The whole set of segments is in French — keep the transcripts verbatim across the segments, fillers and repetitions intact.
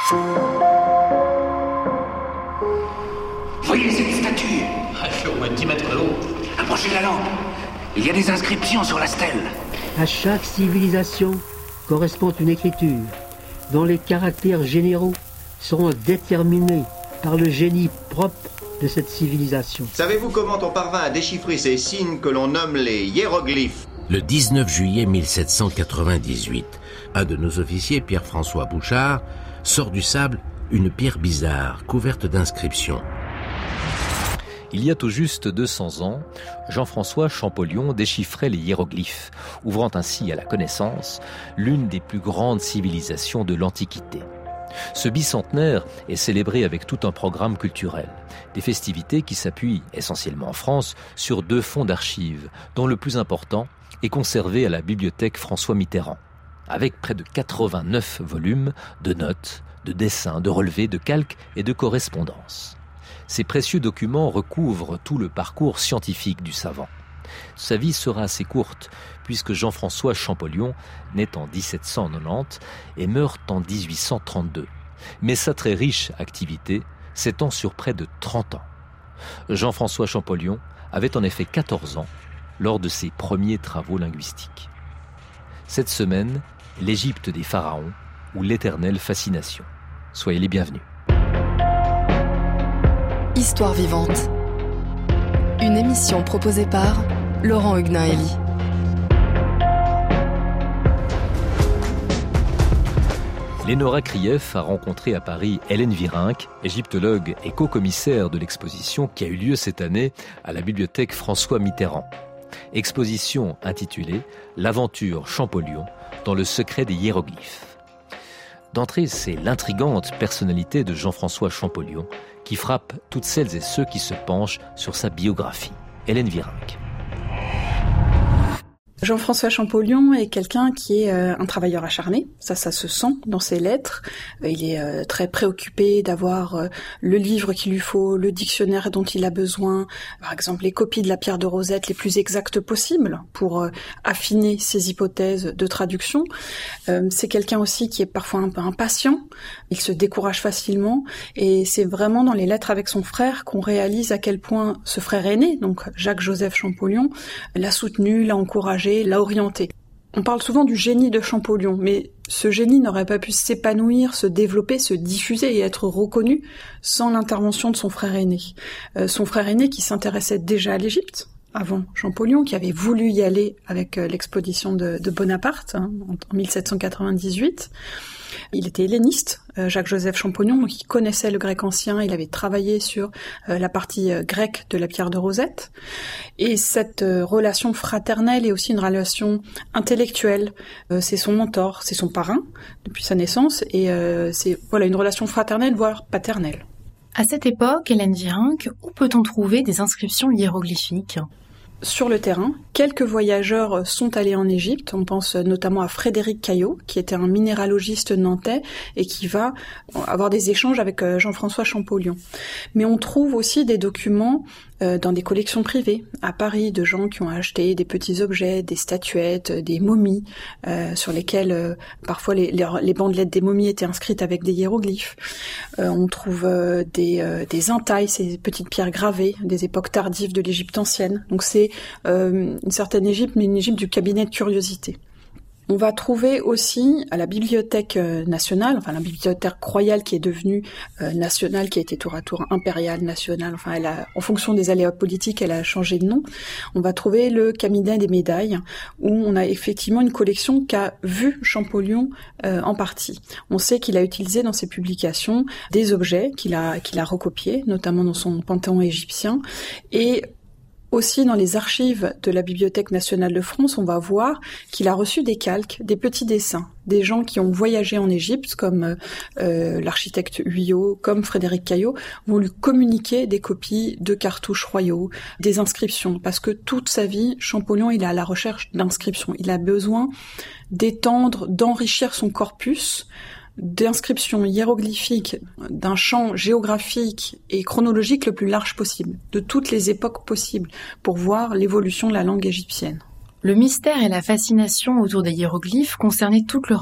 Voyez cette statue? Elle fait au moins dix mètres de haut. Approchez la lampe. Il y a des inscriptions sur la stèle. À chaque civilisation correspond une écriture dont les caractères généraux seront déterminés par le génie propre de cette civilisation. Savez-vous comment on parvint à déchiffrer ces signes que l'on nomme les hiéroglyphes? Le dix-neuf juillet mille sept cent quatre-vingt-dix-huit, un de nos officiers, Pierre-François Bouchard, sort du sable une pierre bizarre, couverte d'inscriptions. Il y a tout juste deux cents ans, Jean-François Champollion déchiffrait les hiéroglyphes, ouvrant ainsi à la connaissance l'une des plus grandes civilisations de l'Antiquité. Ce bicentenaire est célébré avec tout un programme culturel, des festivités qui s'appuient, essentiellement en France, sur deux fonds d'archives, dont le plus important est conservé à la bibliothèque François Mitterrand, avec près de quatre-vingt-neuf volumes de notes, de dessins, de relevés, de calques et de correspondances. Ces précieux documents recouvrent tout le parcours scientifique du savant. Sa vie sera assez courte, puisque Jean-François Champollion naît en dix-sept cent quatre-vingt-dix et meurt en dix-huit cent trente-deux. Mais sa très riche activité s'étend sur près de trente ans. Jean-François Champollion avait en effet quatorze ans lors de ses premiers travaux linguistiques. Cette semaine, l'Égypte des pharaons ou l'éternelle fascination. Soyez les bienvenus. Histoire vivante. Une émission proposée par Laurent Huguenin-Elie. Lénora Krief a rencontré à Paris Hélène Virenque, égyptologue et co-commissaire de l'exposition qui a eu lieu cette année à la bibliothèque François Mitterrand. Exposition intitulée « L'aventure Champollion dans le secret des hiéroglyphes ». D'entrée, c'est l'intrigante personnalité de Jean-François Champollion qui frappe toutes celles et ceux qui se penchent sur sa biographie. Hélène Virenque. Jean-François Champollion est quelqu'un qui est euh, un travailleur acharné, ça, ça se sent dans ses lettres. Euh, il est euh, très préoccupé d'avoir euh, le livre qu'il lui faut, le dictionnaire dont il a besoin, par exemple les copies de la pierre de Rosette les plus exactes possibles pour euh, affiner ses hypothèses de traduction. Euh, c'est quelqu'un aussi qui est parfois un peu impatient, il se décourage facilement, et c'est vraiment dans les lettres avec son frère qu'on réalise à quel point ce frère aîné, donc Jacques-Joseph Champollion, l'a soutenu, l'a encouragé, l'a orienté. On parle souvent du génie de Champollion, mais ce génie n'aurait pas pu s'épanouir, se développer, se diffuser et être reconnu sans l'intervention de son frère aîné. Euh, son frère aîné qui s'intéressait déjà à l'Égypte, avant Champollion, qui avait voulu y aller avec euh, l'expédition de, de Bonaparte hein, en mille sept cent quatre-vingt-dix-huit. Il était helléniste, euh, Jacques-Joseph Champollion, donc il connaissait le grec ancien, il avait travaillé sur euh, la partie euh, grecque de la pierre de Rosette. Et cette euh, relation fraternelle est aussi une relation intellectuelle. Euh, c'est son mentor, c'est son parrain depuis sa naissance, et euh, c'est voilà une relation fraternelle, voire paternelle. À cette époque, Hélène Virenque, où peut-on trouver des inscriptions hiéroglyphiques ? Sur le terrain, quelques voyageurs sont allés en Égypte. On pense notamment à Frédéric Caillot, qui était un minéralogiste nantais et qui va avoir des échanges avec Jean-François Champollion. Mais on trouve aussi des documents euh, dans des collections privées à Paris de gens qui ont acheté des petits objets, des statuettes, des momies, euh, sur lesquelles euh, parfois les, les, les bandelettes des momies étaient inscrites avec des hiéroglyphes. Euh, on trouve euh, des, euh, des entailles, ces petites pierres gravées des époques tardives de l'Égypte ancienne. Donc c'est euh, une certaine Égypte, mais une Égypte du cabinet de curiosité. On va trouver aussi à la bibliothèque nationale, enfin la bibliothèque royale qui est devenue euh, nationale, qui a été tour à tour impériale, nationale, enfin elle a, en fonction des aléas politiques, elle a changé de nom. On va trouver le cabinet des médailles, où on a effectivement une collection qu'a vu Champollion euh, en partie. On sait qu'il a utilisé dans ses publications des objets qu'il a, qu'il a recopiés, notamment dans son panthéon égyptien, et aussi, dans les archives de la Bibliothèque nationale de France, on va voir qu'il a reçu des calques, des petits dessins, des gens qui ont voyagé en Égypte, comme euh, l'architecte Huyot, comme Frédéric Caillot, vont lui communiquer des copies de cartouches royaux, des inscriptions, parce que toute sa vie, Champollion, il est à la recherche d'inscriptions. Il a besoin d'étendre, d'enrichir son corpus d'inscriptions hiéroglyphiques d'un champ géographique et chronologique le plus large possible, de toutes les époques possibles, pour voir l'évolution de la langue égyptienne. Le mystère et la fascination autour des hiéroglyphes concernaient toute l'Europe ?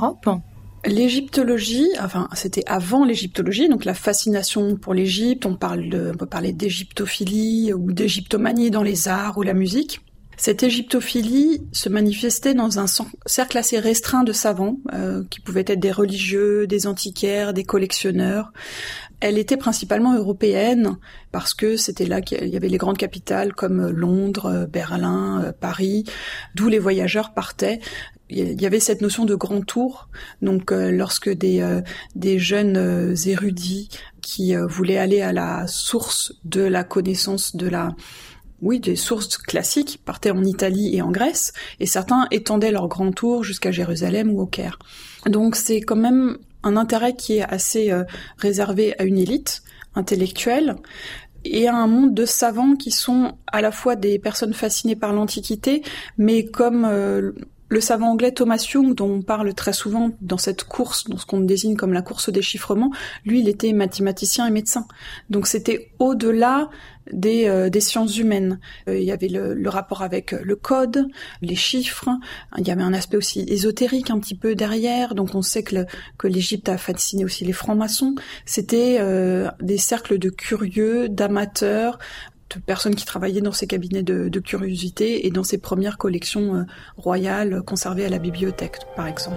L'égyptologie, enfin c'était avant l'égyptologie, donc la fascination pour l'Égypte, on parle de, on peut parler d'égyptophilie ou d'égyptomanie dans les arts ou la musique. Cette égyptophilie se manifestait dans un cercle assez restreint de savants, euh, qui pouvaient être des religieux, des antiquaires, des collectionneurs. Elle était principalement européenne, parce que c'était là qu'il y avait les grandes capitales comme Londres, Berlin, Paris, d'où les voyageurs partaient. Il y avait cette notion de grand tour, donc euh, lorsque des, euh, des jeunes euh, érudits qui euh, voulaient aller à la source de la connaissance de la... Oui, des sources classiques partaient en Italie et en Grèce, et certains étendaient leur grand tour jusqu'à Jérusalem ou au Caire. Donc c'est quand même un intérêt qui est assez euh, réservé à une élite intellectuelle, et à un monde de savants qui sont à la fois des personnes fascinées par l'Antiquité, mais comme... Euh, le savant anglais Thomas Young, dont on parle très souvent dans cette course, dans ce qu'on désigne comme la course au déchiffrement, lui, il était mathématicien et médecin. Donc c'était au-delà des, euh, des sciences humaines. Euh, il y avait le, le rapport avec le code, les chiffres, il y avait un aspect aussi ésotérique un petit peu derrière, donc on sait que, le, que l'Égypte a fasciné aussi les francs-maçons. C'était euh, des cercles de curieux, d'amateurs, de personnes qui travaillaient dans ces cabinets de, de curiosité et dans ces premières collections euh, royales conservées à la bibliothèque, par exemple.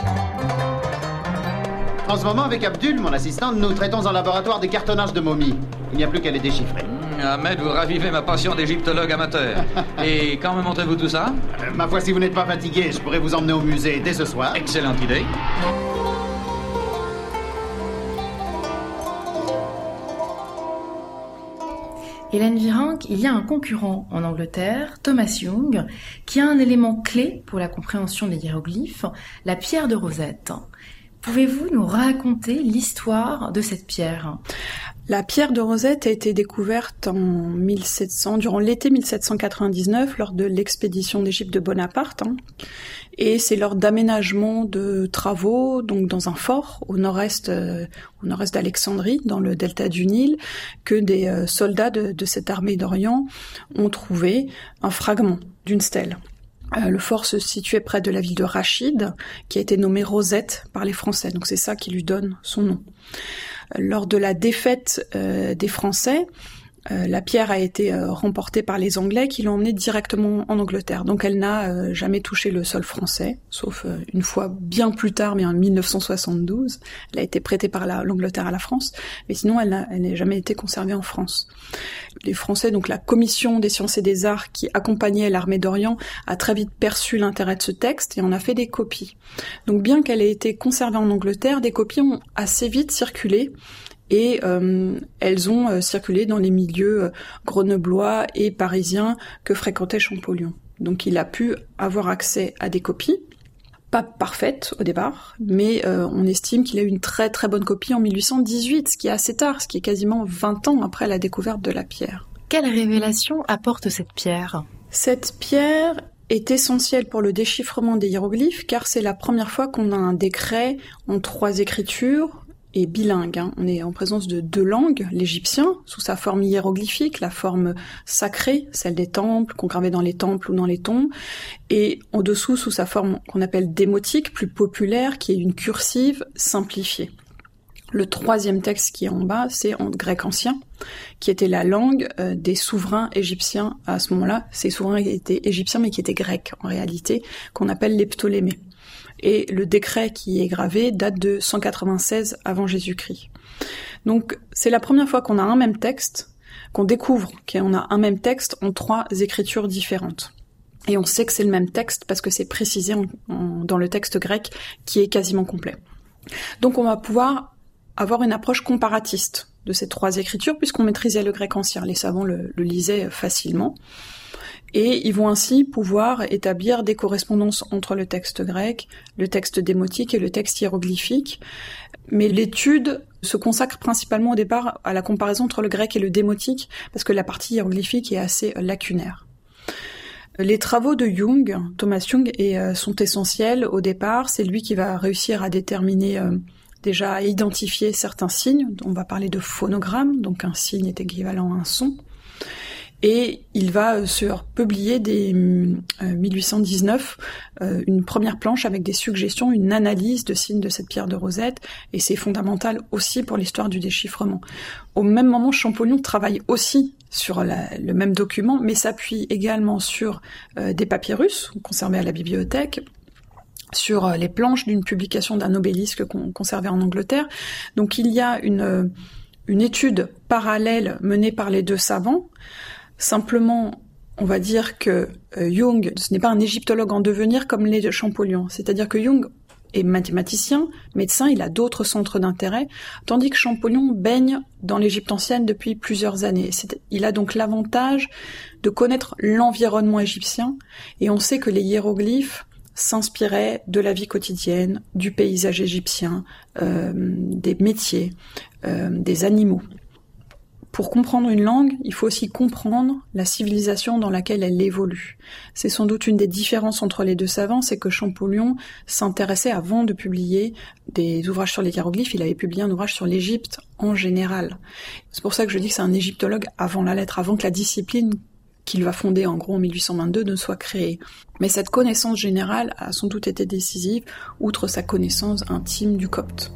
En ce moment, avec Abdul, mon assistante, nous traitons en laboratoire des cartonnages de momies. Il n'y a plus qu'à les déchiffrer. Mmh, Ahmed, vous ravivez ma passion d'égyptologue amateur. Et quand me montrez-vous tout ça ? euh, Ma foi, si vous n'êtes pas fatigué, je pourrais vous emmener au musée dès ce soir. Excellente idée. Hélène Virenque, il y a un concurrent en Angleterre, Thomas Young, qui a un élément clé pour la compréhension des hiéroglyphes, la pierre de Rosette. Pouvez-vous nous raconter l'histoire de cette pierre ? La pierre de Rosette a été découverte en mille sept cents, durant l'été mille sept cent quatre-vingt-dix-neuf, lors de l'expédition d'Égypte de Bonaparte. Hein. Et c'est lors d'aménagements de travaux, donc dans un fort au nord-est, euh, au nord-est d'Alexandrie, dans le delta du Nil, que des euh, soldats de, de cette armée d'Orient ont trouvé un fragment d'une stèle. Euh, le fort se situait près de la ville de Rachid, qui a été nommée Rosette par les Français, donc c'est ça qui lui donne son nom. Lors de la défaite euh, des Français, euh, la pierre a été euh, remportée par les Anglais qui l'ont emmenée directement en Angleterre. Donc elle n'a euh, jamais touché le sol français, sauf euh, une fois bien plus tard, mais en mille neuf cent soixante-douze. Elle a été prêtée par la, l'Angleterre à la France, mais sinon elle n'a, elle n'a jamais été conservée en France. Les Français, donc la commission des sciences et des arts qui accompagnait l'armée d'Orient, a très vite perçu l'intérêt de ce texte et en a fait des copies. Donc bien qu'elle ait été conservée en Angleterre, des copies ont assez vite circulé et euh, elles ont euh, circulé dans les milieux euh, grenoblois et parisiens que fréquentait Champollion. Donc il a pu avoir accès à des copies, pas parfaites au départ, mais euh, on estime qu'il a eu une très très bonne copie en mille huit cent dix-huit, ce qui est assez tard, ce qui est quasiment vingt ans après la découverte de la pierre. Quelle révélation apporte cette pierre ? Cette pierre est essentielle pour le déchiffrement des hiéroglyphes, car c'est la première fois qu'on a un décret en trois écritures, et bilingue. Hein. On est en présence de deux langues, l'égyptien, sous sa forme hiéroglyphique, la forme sacrée, celle des temples, qu'on gravait dans les temples ou dans les tombes, et en dessous, sous sa forme qu'on appelle démotique, plus populaire, qui est une cursive simplifiée. Le troisième texte qui est en bas, c'est en grec ancien, qui était la langue euh, des souverains égyptiens à ce moment-là. Ces souverains étaient égyptiens, mais qui étaient grecs, en réalité, qu'on appelle les Ptolémées. Et le décret qui est gravé date de cent quatre-vingt-seize avant Jésus-Christ. Donc c'est la première fois qu'on a un même texte, qu'on découvre qu'on a un même texte en trois écritures différentes. Et on sait que c'est le même texte parce que c'est précisé en, en, dans le texte grec qui est quasiment complet. Donc on va pouvoir avoir une approche comparatiste de ces trois écritures puisqu'on maîtrisait le grec ancien. Les savants le, le lisaient facilement. Et ils vont ainsi pouvoir établir des correspondances entre le texte grec, le texte démotique et le texte hiéroglyphique. Mais l'étude se consacre principalement au départ à la comparaison entre le grec et le démotique, parce que la partie hiéroglyphique est assez lacunaire. Les travaux de Young, Thomas Young, sont essentiels au départ. C'est lui qui va réussir à déterminer, euh, déjà à identifier certains signes. On va parler de phonogramme, donc un signe est équivalent à un son. Et il va sur publier dès euh, mille huit cent dix-neuf euh, une première planche avec des suggestions, une analyse de signes de cette pierre de Rosette, et c'est fondamental aussi pour l'histoire du déchiffrement. Au même moment, Champollion travaille aussi sur la, le même document, mais s'appuie également sur euh, des papyrus conservés à la bibliothèque, sur euh, les planches d'une publication d'un obélisque con, conservé en Angleterre. Donc il y a une, une étude parallèle menée par les deux savants. Simplement, on va dire que euh, Jung, ce n'est pas un égyptologue en devenir comme l'est de Champollion. C'est-à-dire que Jung est mathématicien, médecin, il a d'autres centres d'intérêt, tandis que Champollion baigne dans l'Égypte ancienne depuis plusieurs années. C'est, il a donc l'avantage de connaître l'environnement égyptien, et on sait que les hiéroglyphes s'inspiraient de la vie quotidienne, du paysage égyptien, euh, des métiers, euh, des animaux. Pour comprendre une langue, il faut aussi comprendre la civilisation dans laquelle elle évolue. C'est sans doute une des différences entre les deux savants, c'est que Champollion s'intéressait, avant de publier des ouvrages sur les hiéroglyphes, il avait publié un ouvrage sur l'Égypte en général. C'est pour ça que je dis que c'est un égyptologue avant la lettre, avant que la discipline qu'il va fonder en gros en mille huit cent vingt-deux ne soit créée. Mais cette connaissance générale a sans doute été décisive, outre sa connaissance intime du copte.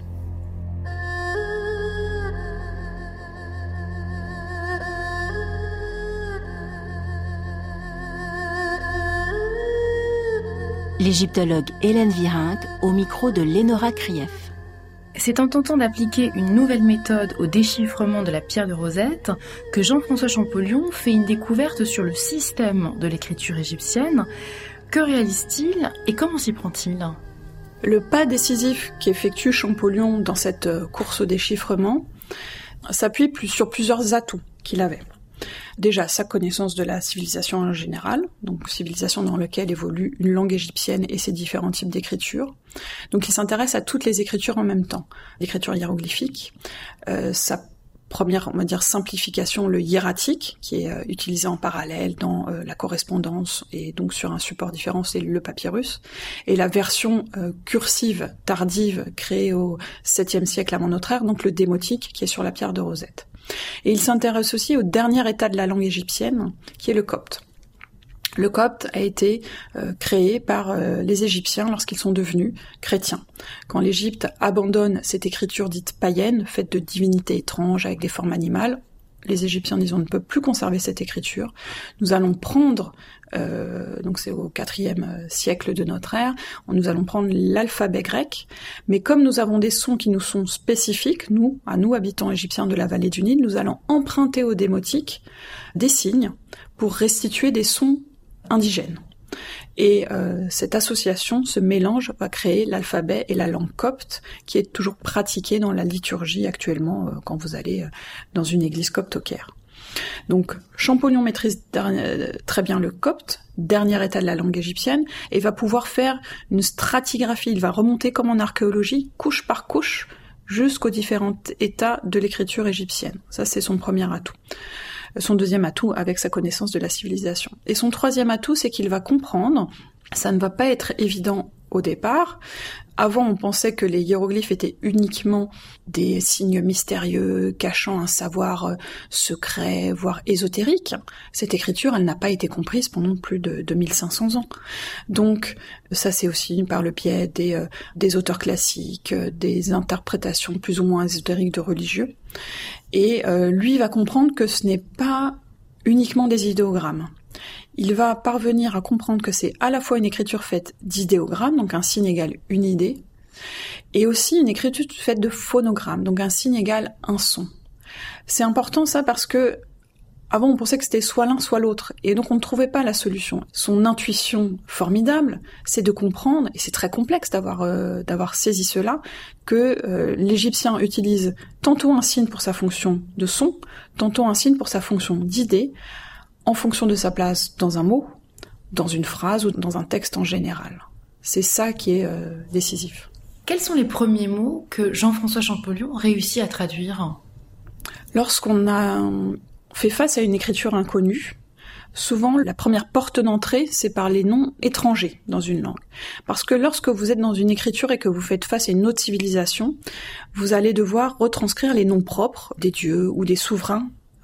L'égyptologue Hélène Virenque au micro de Lénora Krief. C'est en tentant d'appliquer une nouvelle méthode au déchiffrement de la pierre de Rosette que Jean-François Champollion fait une découverte sur le système de l'écriture égyptienne. Que réalise-t-il et comment s'y prend-il ? Le pas décisif qu'effectue Champollion dans cette course au déchiffrement s'appuie plus sur plusieurs atouts qu'il avait. Déjà, sa connaissance de la civilisation en général, donc civilisation dans laquelle évolue une langue égyptienne et ses différents types d'écriture. Donc il s'intéresse à toutes les écritures en même temps. L'écriture hiéroglyphique, euh, sa première, on va dire, simplification, le hiératique, qui est euh, utilisé en parallèle dans euh, la correspondance et donc sur un support différent, c'est le papyrus, et la version euh, cursive tardive créée au septième siècle avant notre ère, donc le démotique, qui est sur la pierre de Rosette. Et il s'intéresse aussi au dernier état de la langue égyptienne, qui est le copte. Le copte a été euh, créé par euh, les Égyptiens lorsqu'ils sont devenus chrétiens. Quand l'Égypte abandonne cette écriture dite païenne, faite de divinités étranges avec des formes animales, les Égyptiens disent on ne peut plus conserver cette écriture. Nous allons prendre, euh, donc c'est au quatrième siècle de notre ère, nous allons prendre l'alphabet grec, mais comme nous avons des sons qui nous sont spécifiques, nous, à nous habitants égyptiens de la vallée du Nil, nous allons emprunter au démotique des signes pour restituer des sons indigènes. Et euh, cette association, ce mélange va créer l'alphabet et la langue copte qui est toujours pratiquée dans la liturgie actuellement euh, quand vous allez euh, dans une église copte au Caire. Donc Champollion maîtrise dernier, très bien le copte, dernier état de la langue égyptienne, et va pouvoir faire une stratigraphie, il va remonter comme en archéologie, couche par couche, jusqu'aux différents états de l'écriture égyptienne. Ça c'est son premier atout. Son deuxième atout avec sa connaissance de la civilisation. Et son troisième atout, c'est qu'il va comprendre, ça ne va pas être évident au départ. Avant, on pensait que les hiéroglyphes étaient uniquement des signes mystérieux, cachant un savoir secret, voire ésotérique. Cette écriture, elle n'a pas été comprise pendant plus de deux mille cinq cents ans. Donc, ça c'est aussi par le biais des, euh, des auteurs classiques, des interprétations plus ou moins ésotériques de religieux. Et euh, lui va comprendre que ce n'est pas uniquement des idéogrammes. Il va parvenir à comprendre que c'est à la fois une écriture faite d'idéogrammes, donc un signe égale une idée, et aussi une écriture faite de phonogrammes, donc un signe égale un son. C'est important ça parce que avant on pensait que c'était soit l'un soit l'autre, et donc on ne trouvait pas la solution. Son intuition formidable, c'est de comprendre, et c'est très complexe d'avoir euh, d'avoir saisi cela, que euh, l'Égyptien utilise tantôt un signe pour sa fonction de son, tantôt un signe pour sa fonction d'idée, en fonction de sa place dans un mot, dans une phrase ou dans un texte en général. C'est ça qui est euh, décisif. Quels sont les premiers mots que Jean-François Champollion réussit à traduire ? Lorsqu'on a fait face à une écriture inconnue, souvent la première porte d'entrée, c'est par les noms étrangers dans une langue. Parce que lorsque vous êtes dans une écriture et que vous faites face à une autre civilisation, vous allez devoir retranscrire les noms propres des dieux ou des souverains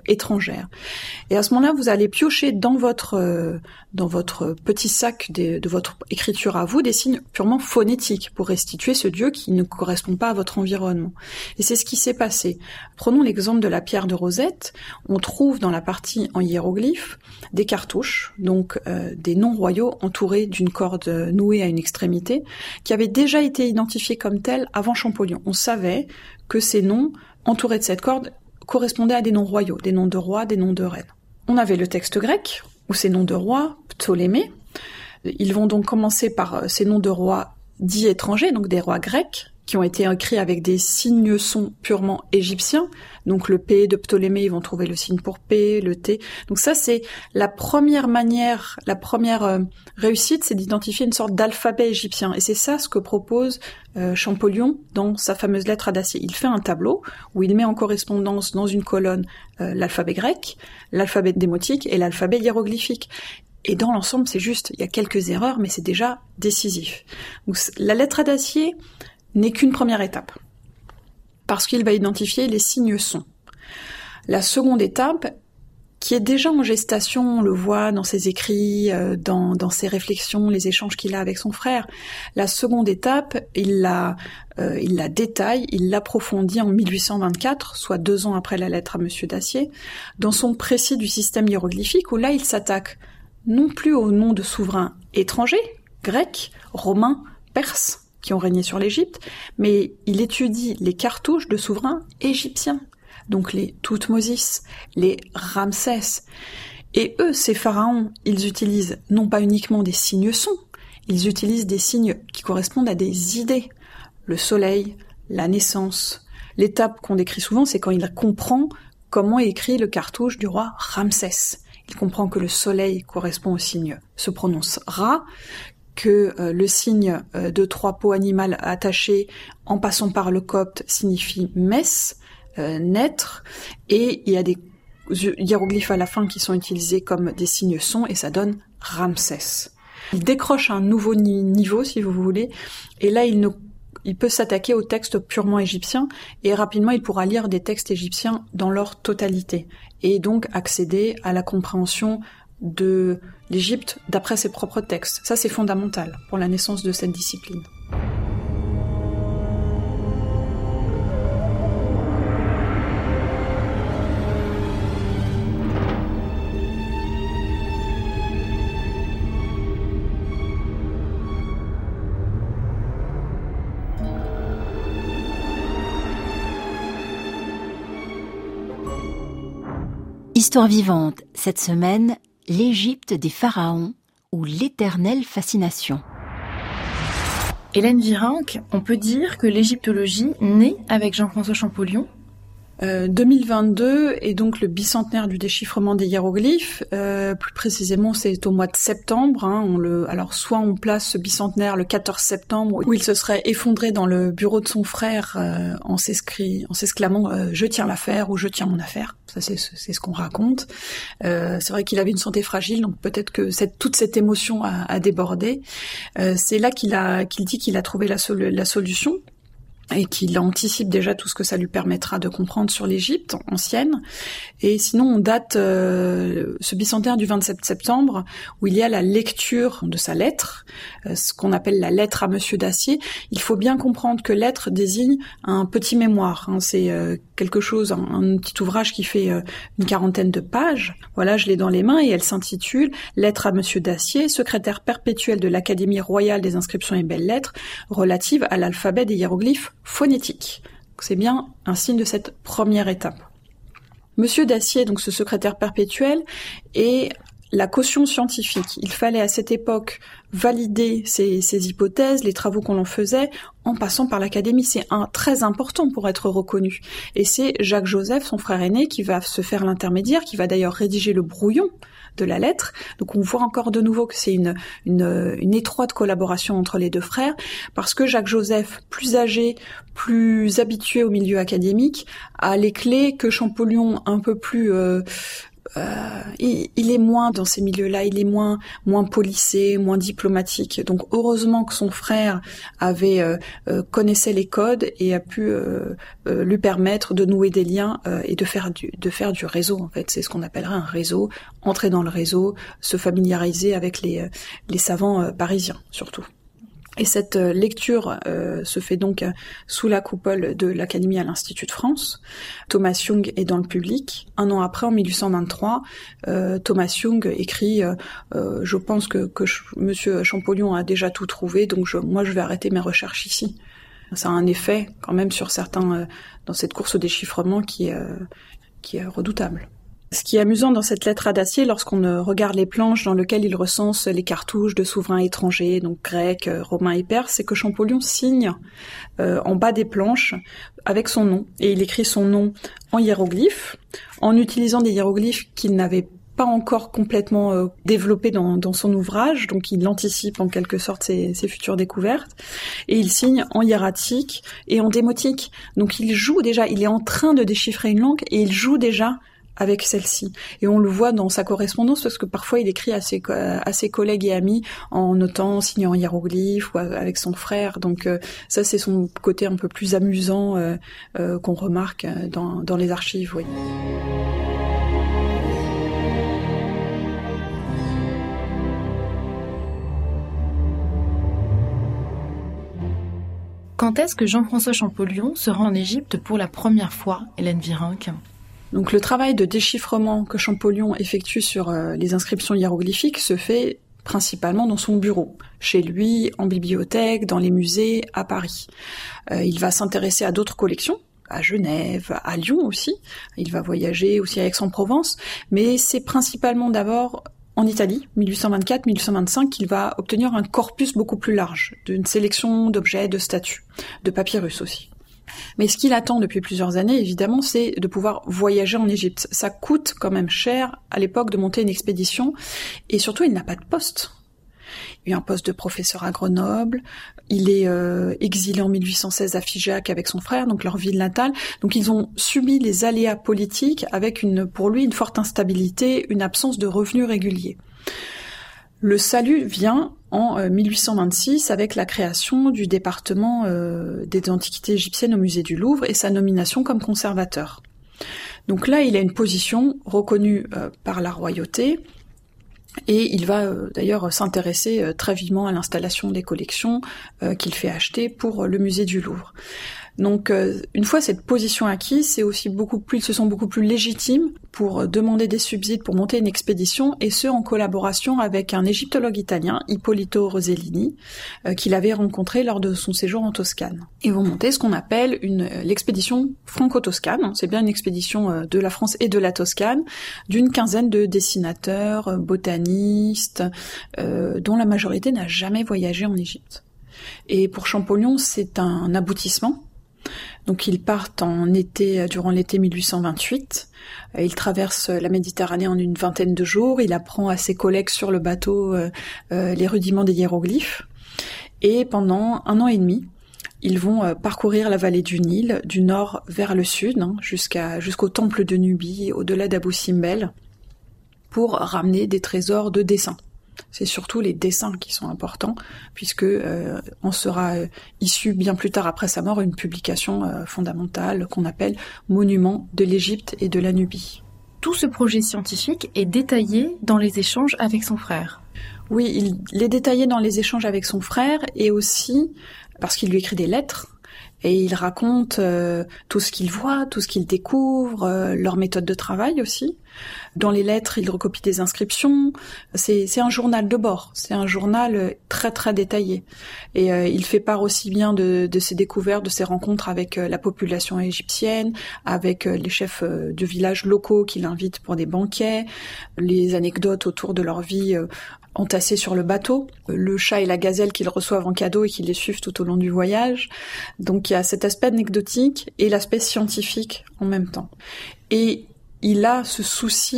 étrangères. Et à ce moment-là, vous allez piocher dans votre euh, dans votre petit sac de, de votre écriture à vous des signes purement phonétiques pour restituer ce dieu qui ne correspond pas à votre environnement. Et c'est ce qui s'est passé. Prenons l'exemple de la pierre de Rosette. On trouve dans la partie en hiéroglyphe des cartouches, donc euh, des noms royaux entourés d'une corde nouée à une extrémité, qui avaient déjà été identifiés comme tels avant Champollion. On savait que ces noms entourés de cette corde correspondaient à des noms royaux, des noms de rois, des noms de reines. On avait le texte grec, où ces noms de rois, Ptolémée. Ils vont donc commencer par ces noms de rois dits étrangers, donc des rois grecs, qui ont été écrits avec des signes-sons purement égyptiens. Donc le P de Ptolémée, ils vont trouver le signe pour P, le T. Donc ça, c'est la première manière, la première euh, réussite, c'est d'identifier une sorte d'alphabet égyptien. Et c'est ça ce que propose euh, Champollion dans sa fameuse lettre à Dacier. Il fait un tableau où il met en correspondance dans une colonne euh, l'alphabet grec, l'alphabet démotique et l'alphabet hiéroglyphique. Et dans l'ensemble, c'est juste, il y a quelques erreurs, mais c'est déjà décisif. Donc la lettre à Dacier n'est qu'une première étape, parce qu'il va identifier les signes-sons. La seconde étape, qui est déjà en gestation, on le voit dans ses écrits, dans, dans ses réflexions, les échanges qu'il a avec son frère, la seconde étape, il la, euh, il la détaille, il l'approfondit en mille huit cent vingt-quatre, soit deux ans après la lettre à Monsieur Dacier, dans son précis du système hiéroglyphique, où là il s'attaque non plus aux noms de souverains étrangers, grecs, romains, perses, qui ont régné sur l'Égypte, mais il étudie les cartouches de souverains égyptiens, donc les Thoutmosis, les Ramsès. Et eux, ces pharaons, ils utilisent non pas uniquement des signes-sons, ils utilisent des signes qui correspondent à des idées. Le soleil, la naissance. L'étape qu'on décrit souvent, c'est quand il comprend comment est écrit le cartouche du roi Ramsès. Il comprend que le soleil correspond au signe, se prononce Ra, que euh, le signe euh, de trois peaux animales attachées en passant par le copte signifie mess, euh, naître, et il y a des hiéroglyphes à la fin qui sont utilisés comme des signes sons et ça donne Ramsès. Il décroche un nouveau ni- niveau si vous voulez, et là il, ne, il peut s'attaquer aux textes purement égyptiens et rapidement il pourra lire des textes égyptiens dans leur totalité et donc accéder à la compréhension de l'Égypte d'après ses propres textes. Ça, c'est fondamental pour la naissance de cette discipline. Histoire vivante, cette semaine, l'Égypte des pharaons ou l'éternelle fascination. Hélène Virenque, on peut dire que l'égyptologie naît avec Jean-François Champollion. Euh, deux mille vingt-deux est donc le bicentenaire du déchiffrement des hiéroglyphes. Euh, plus précisément, c'est au mois de septembre. Hein, on le, alors, soit on place ce bicentenaire le quatorze septembre, où il se serait effondré dans le bureau de son frère euh, en, s'escrit, en s'exclamant euh, « je tiens l'affaire » ou « je tiens mon affaire ». Ça, c'est, c'est ce qu'on raconte. Euh, c'est vrai qu'il avait une santé fragile, donc peut-être que cette, toute cette émotion a, a débordé. Euh, c'est là qu'il a, qu'il dit qu'il a trouvé la, sol- la solution. Et qu'il anticipe déjà tout ce que ça lui permettra de comprendre sur l'Égypte ancienne. Et sinon, on date euh, ce bicentenaire du vingt-sept septembre, où il y a la lecture de sa lettre, euh, ce qu'on appelle la lettre à Monsieur Dacier. Il faut bien comprendre que lettre désigne un petit mémoire. Hein, c'est euh, quelque chose, un, un petit ouvrage qui fait euh, une quarantaine de pages. Voilà, je l'ai dans les mains et elle s'intitule « Lettre à Monsieur Dacier, secrétaire perpétuel de l'Académie royale des inscriptions et belles-lettres, relative à l'alphabet des hiéroglyphes phonétique. C'est bien un signe de cette première étape. Monsieur Dacier, donc ce secrétaire perpétuel, est la caution scientifique. Il fallait à cette époque valider ces, ces hypothèses, les travaux qu'on en faisait, en passant par l'Académie. C'est un très important pour être reconnu. Et c'est Jacques Joseph, son frère aîné, qui va se faire l'intermédiaire, qui va d'ailleurs rédiger le brouillon de la lettre. Donc on voit encore de nouveau que c'est une, une, une étroite collaboration entre les deux frères, parce que Jacques Joseph, plus âgé, plus habitué au milieu académique, a les clés que Champollion, un peu plus... Euh, euh, il, il est moins dans ces milieux-là, il est moins moins policé, moins diplomatique. Donc heureusement que son frère avait euh, euh, connaissait les codes et a pu euh, euh, lui permettre de nouer des liens euh, et de faire du de faire du réseau. En fait, c'est ce qu'on appellerait un réseau. Entrer dans le réseau, se familiariser avec les euh, les savants euh, parisiens surtout. Et cette lecture euh, se fait donc sous la coupole de l'Académie à l'Institut de France. Thomas Young est dans le public. Un an après, en mille huit cent vingt-trois, euh, Thomas Young écrit euh, euh, « Je pense que, que je, Monsieur Champollion a déjà tout trouvé, donc je, moi je vais arrêter mes recherches ici. » Ça a un effet quand même sur certains, euh, dans cette course au déchiffrement qui est, euh, qui est redoutable. Ce qui est amusant dans cette lettre à Dacier, lorsqu'on regarde les planches dans lesquelles il recense les cartouches de souverains étrangers, donc grecs, romains et perses, c'est que Champollion signe euh, en bas des planches avec son nom. Et il écrit son nom en hiéroglyphes, en utilisant des hiéroglyphes qu'il n'avait pas encore complètement euh, développés dans, dans son ouvrage, donc il anticipe en quelque sorte ses, ses futures découvertes. Et il signe en hiératique et en démotique. Donc il joue déjà, il est en train de déchiffrer une langue et il joue déjà avec celle-ci. Et on le voit dans sa correspondance parce que parfois il écrit à ses, à ses collègues et amis en notant, en signant en hiéroglyphe ou avec son frère. Donc euh, ça c'est son côté un peu plus amusant euh, euh, qu'on remarque dans, dans les archives, oui. Quand est-ce que Jean-François Champollion se rend en Égypte pour la première fois, Hélène Virenque ? Donc le travail de déchiffrement que Champollion effectue sur euh, les inscriptions hiéroglyphiques se fait principalement dans son bureau, chez lui, en bibliothèque, dans les musées, à Paris. Euh, il va s'intéresser à d'autres collections, à Genève, à Lyon aussi. Il va voyager aussi à Aix-en-Provence, mais c'est principalement d'abord en Italie, mille huit cent vingt-quatre mille huit cent vingt-cinq, qu'il va obtenir un corpus beaucoup plus large, d'une sélection d'objets, de statues, de papyrus aussi. Mais ce qu'il attend depuis plusieurs années, évidemment, c'est de pouvoir voyager en Égypte. Ça coûte quand même cher à l'époque de monter une expédition, et surtout, il n'a pas de poste. Il a un poste de professeur à Grenoble, il est euh, exilé en mille huit cent seize à Figeac avec son frère, donc leur ville natale. Donc ils ont subi les aléas politiques avec, une, pour lui, une forte instabilité, une absence de revenus réguliers. Le salut vient en euh, mille huit cent vingt-six avec la création du département euh, des antiquités égyptiennes au musée du Louvre et sa nomination comme conservateur. Donc là, il a une position reconnue euh, par la royauté et il va euh, d'ailleurs s'intéresser euh, très vivement à l'installation des collections euh, qu'il fait acheter pour euh, le musée du Louvre. Donc, euh, une fois cette position acquise, c'est aussi beaucoup plus, ils se sont beaucoup plus légitimes pour demander des subsides pour monter une expédition, et ce en collaboration avec un égyptologue italien, Ippolito Rosellini, euh, qu'il avait rencontré lors de son séjour en Toscane. Ils vont monter ce qu'on appelle une euh, l'expédition franco-toscane. C'est bien une expédition euh, de la France et de la Toscane, d'une quinzaine de dessinateurs, euh, botanistes, euh, dont la majorité n'a jamais voyagé en Égypte. Et pour Champollion, c'est un aboutissement. Donc ils partent en été, durant l'été mille huit cent vingt-huit. Il traverse la Méditerranée en une vingtaine de jours. Il apprend à ses collègues sur le bateau euh, euh, les rudiments des hiéroglyphes. Et pendant un an et demi, ils vont euh, parcourir la vallée du Nil, du nord vers le sud, hein, jusqu'à, jusqu'au temple de Nubie, au-delà d'Abou Simbel, pour ramener des trésors de dessins. C'est surtout les dessins qui sont importants, puisque euh, en sera euh, issue bien plus tard après sa mort une publication euh, fondamentale qu'on appelle Monument de l'Égypte et de la Nubie. Tout ce projet scientifique est détaillé dans les échanges avec son frère. Oui, il est détaillé dans les échanges avec son frère, et aussi parce qu'il lui écrit des lettres. Et il raconte euh, tout ce qu'il voit, tout ce qu'il découvre, euh, leur méthode de travail aussi. Dans les lettres, il recopie des inscriptions. C'est, c'est un journal de bord. C'est un journal très très détaillé. Et euh, il fait part aussi bien de, de ses découvertes, de ses rencontres avec euh, la population égyptienne, avec euh, les chefs euh, de villages locaux qu'il invite pour des banquets, les anecdotes autour de leur vie euh, entassés sur le bateau, le chat et la gazelle qu'ils reçoivent en cadeau et qui les suivent tout au long du voyage. Donc il y a cet aspect anecdotique et l'aspect scientifique en même temps. Et il a ce souci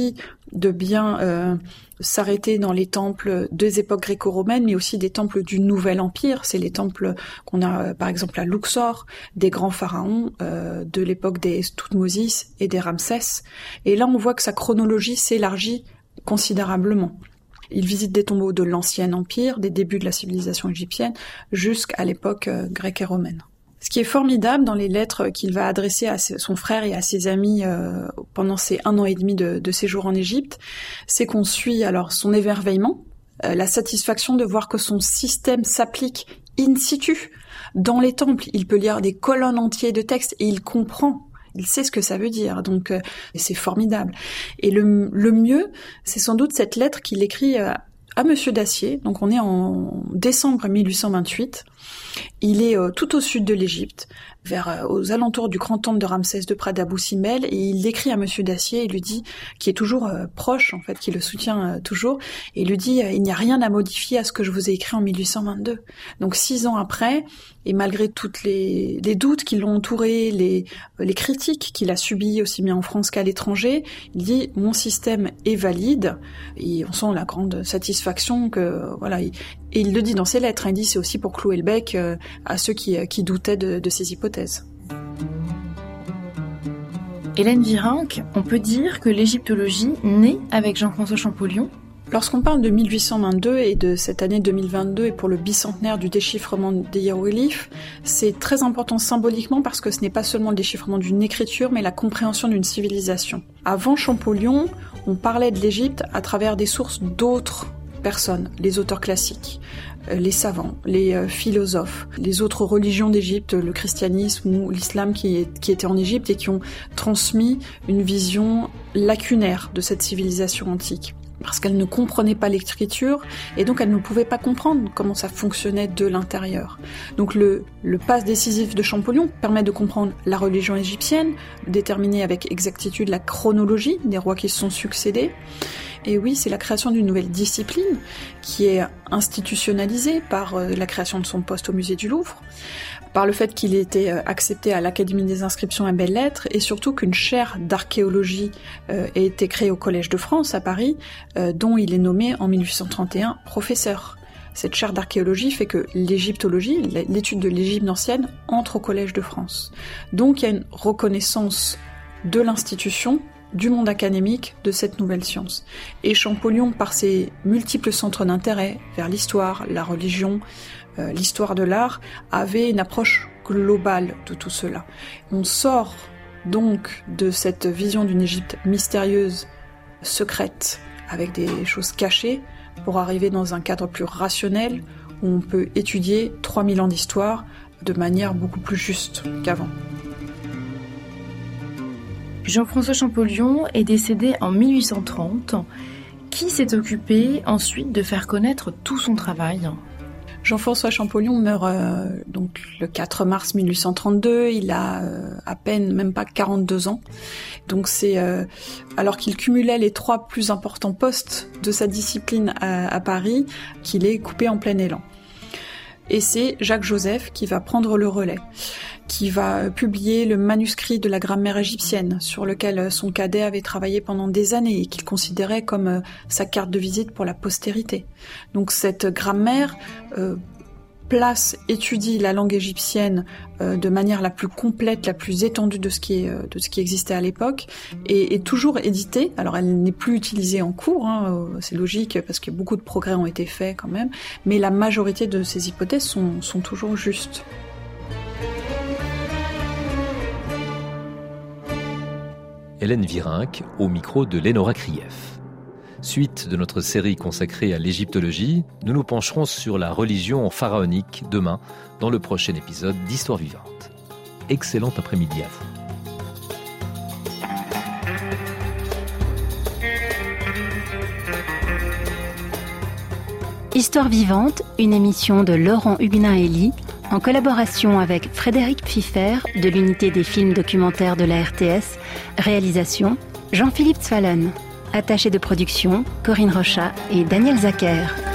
de bien euh, s'arrêter dans les temples des époques gréco-romaines, mais aussi des temples du Nouvel Empire. C'est les temples qu'on a, par exemple, à Luxor, des grands pharaons euh, de l'époque des Toutmosis et des Ramsès. Et là, on voit que sa chronologie s'élargit considérablement. Il visite des tombeaux de l'Ancien Empire, des débuts de la civilisation égyptienne, jusqu'à l'époque euh, grecque et romaine. Ce qui est formidable dans les lettres qu'il va adresser à son frère et à ses amis euh, pendant ces un an et demi de, de séjour en Égypte, c'est qu'on suit alors son émerveillement, euh, la satisfaction de voir que son système s'applique in situ dans les temples. Il peut lire des colonnes entières de textes et il comprend. Il sait ce que ça veut dire, donc euh, c'est formidable. Et le, le mieux, c'est sans doute cette lettre qu'il écrit euh, à Monsieur Dacier. Donc on est en décembre mille huit cent vingt-huit. Il est euh, tout au sud de l'Égypte, vers euh, aux alentours du grand temple de Ramsès deux près d'Abou Simbel, et il écrit à Monsieur Dacier, il lui dit, qui est toujours euh, proche en fait, qui le soutient euh, toujours, et il lui dit euh, il n'y a rien à modifier à ce que je vous ai écrit en mille huit cent vingt-deux. Donc six ans après, et malgré toutes les, les doutes qui l'ont entouré, les, les critiques qu'il a subies aussi bien en France qu'à l'étranger, il dit mon système est valide, et on sent la grande satisfaction que voilà. Il, Et il le dit dans ses lettres, il dit c'est aussi pour clouer le bec euh, à ceux qui, euh, qui doutaient de, de ses hypothèses. Hélène Virenque, on peut dire que l'égyptologie naît avec Jean-François Champollion. Lorsqu'on parle de mille huit cent vingt-deux et de cette année deux mille vingt-deux et pour le bicentenaire du déchiffrement des hiéroglyphes, c'est très important symboliquement parce que ce n'est pas seulement le déchiffrement d'une écriture, mais la compréhension d'une civilisation. Avant Champollion, on parlait de l'Égypte à travers des sources d'autres personnes, les auteurs classiques, les savants, les philosophes, les autres religions d'Égypte, le christianisme ou l'islam qui, est, qui étaient en Égypte et qui ont transmis une vision lacunaire de cette civilisation antique. Parce qu'elle ne comprenait pas l'écriture et donc elle ne pouvait pas comprendre comment ça fonctionnait de l'intérieur. Donc le, le pas décisif de Champollion permet de comprendre la religion égyptienne, déterminer avec exactitude la chronologie des rois qui se sont succédés. Et oui, c'est la création d'une nouvelle discipline qui est institutionnalisée par la création de son poste au musée du Louvre, par le fait qu'il ait été accepté à l'Académie des inscriptions et belles-lettres, et surtout qu'une chaire d'archéologie euh, ait été créée au Collège de France à Paris, euh, dont il est nommé en mille huit cent trente et un professeur. Cette chaire d'archéologie fait que l'égyptologie, l'étude de l'Égypte ancienne, entre au Collège de France. Donc il y a une reconnaissance de l'institution, du monde académique de cette nouvelle science. Et Champollion, par ses multiples centres d'intérêt vers l'histoire, la religion, euh, l'histoire de l'art, avait une approche globale de tout cela. On sort donc de cette vision d'une Égypte mystérieuse, secrète, avec des choses cachées, pour arriver dans un cadre plus rationnel, où on peut étudier trois mille ans d'histoire de manière beaucoup plus juste qu'avant. Jean-François Champollion est décédé en mille huit cent trente. Qui s'est occupé ensuite de faire connaître tout son travail ? Jean-François Champollion meurt euh, donc le quatre mars mille huit cent trente-deux, il a euh, à peine, même pas quarante-deux ans. Donc c'est euh, alors qu'il cumulait les trois plus importants postes de sa discipline à, à Paris qu'il est coupé en plein élan. Et c'est Jacques Joseph qui va prendre le relais, qui va publier le manuscrit de la grammaire égyptienne, sur lequel son cadet avait travaillé pendant des années et qu'il considérait comme sa carte de visite pour la postérité. Donc cette grammaire euh, place, étudie la langue égyptienne euh, de manière la plus complète, la plus étendue de ce qui, est, de ce qui existait à l'époque, et est toujours éditée. Alors elle n'est plus utilisée en cours, hein, c'est logique parce que beaucoup de progrès ont été faits quand même, mais la majorité de ces hypothèses sont, sont toujours justes. Hélène Virenque, au micro de Lénora Krief. Suite de notre série consacrée à l'égyptologie, nous nous pencherons sur la religion pharaonique demain dans le prochain épisode d'Histoire vivante. Excellent après-midi à vous. Histoire vivante, une émission de Laurent Huguenin-Elie en collaboration avec Frédéric Pfiffer de l'unité des films documentaires de la R T S, réalisation Jean-Philippe Zwallen. Attaché de production, Corinne Rochat et Daniel Zacher.